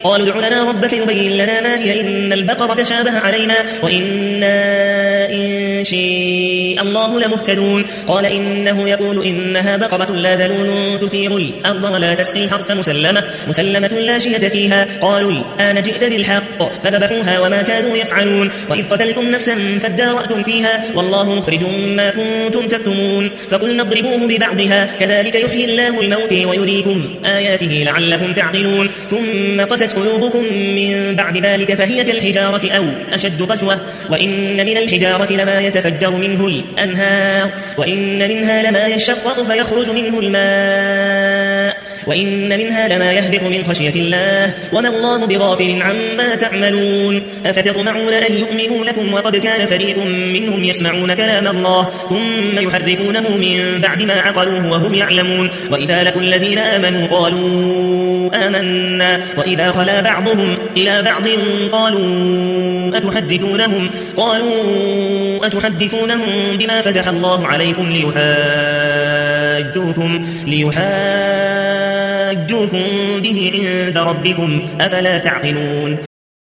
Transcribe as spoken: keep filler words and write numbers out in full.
قالوا ادع لنا ربك يبين لنا ما هي إن البقرة تشابه علينا وإنا إن شاء الله لمهتدون. قال إنه يقول إنها بقرة لا ذلول تثير الأرض ولا تسقي الحرث مسلمة, مسلمة لا شية فيها. قالوا الآن جئت بالحق فذبحوها وما كادوا يفعلون. وإذ قتلتم نفسا فادارأتم فيها والله مخرج ما كنتم تكتمون. فقلنا اضربوه ببعضها كذلك يحيي الله الموت ويريكم آياته لعلكم تعقلون. ثم قست قلوبكم من بعد ذلك فهي كالحجارة أو أشد قسوة وإن من الحجارة لما يتفجر منه الأنهار وإن منها لما يشقق فيخرج منه الماء وإن منها لما يهبط من خشية الله وما الله بغافل عما تعملون. أفتطمعون أن يؤمنوا لكم وقد كان فريق منهم يسمعون كلام الله ثم يحرفونه من بعد ما عقلوه وهم يعلمون. وإذا لقوا الذين آمنوا قالوا آمنا وإذا خلا بعضهم إلى بعض قالوا أتحدثونهم قالوا أتحدثونهم بما فتح الله عليكم ليحاجوكم ليحاجوكم به عند ربكم أفلا تعقلون.